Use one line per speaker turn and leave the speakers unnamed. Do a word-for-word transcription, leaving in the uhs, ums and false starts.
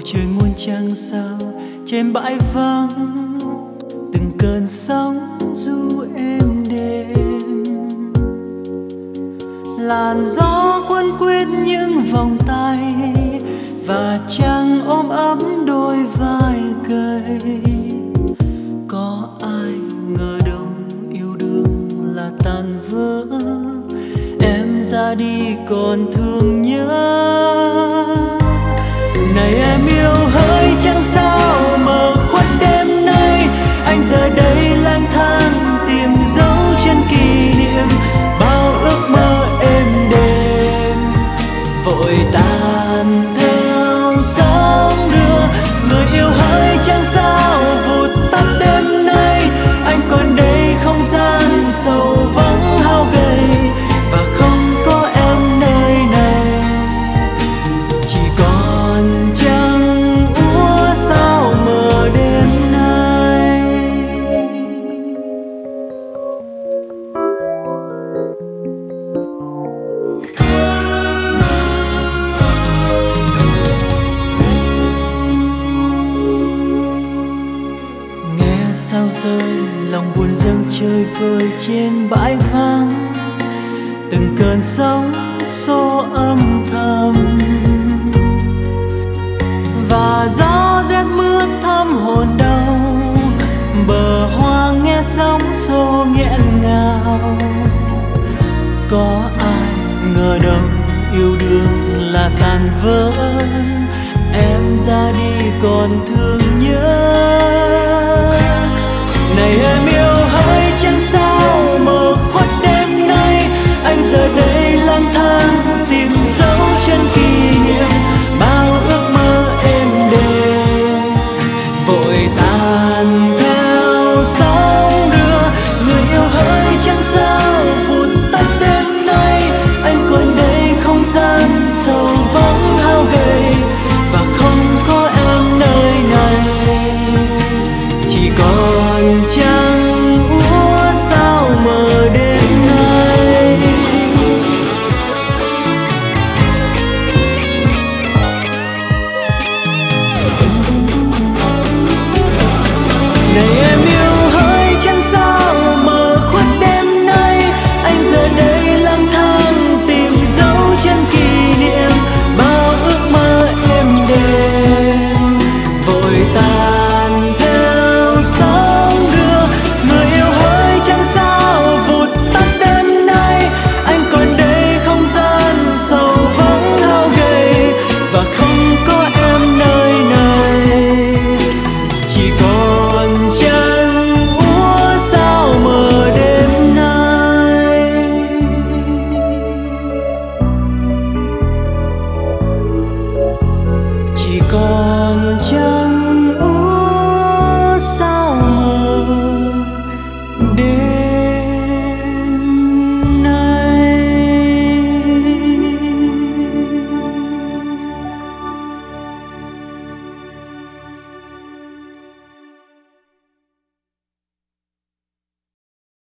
trời muôn trăng sao trên bãi vắng, từng cơn sóng du êm đềm. Làn gió cuốn quýt những vòng tay và trăng ôm ấm đôi vai gầy. Có ai ngờ đâu yêu đương là tan vỡ, em ra đi còn thương nhớ. Này em yêu hỡi chẳng sao mờ khuất đêm nay, anh giờ đây lang thang tìm dấu chân kỷ niệm, bao ước mơ êm đềm vội tan theo sóng đưa. Người yêu hỡi chẳng sao vụt tắt đêm nay, anh còn đây không gian sầu vắng hao gầy và không có em nơi này. Chỉ còn trăng úa sao mờ đêm nay. Nghe sao rơi lòng buồn dâng chơi vơi trên bãi vắng, từng cơn sóng xô âm thầm và gió rét mướt thăm hồn đau. Bờ hoa nghe sóng xô nghẹn ngào, có ai ngờ đâu yêu đương là tan vỡ, em ra đi còn thương nhớ. Này em yêu hỡi chẳng sao mờ khuất đêm nay, anh giờ đây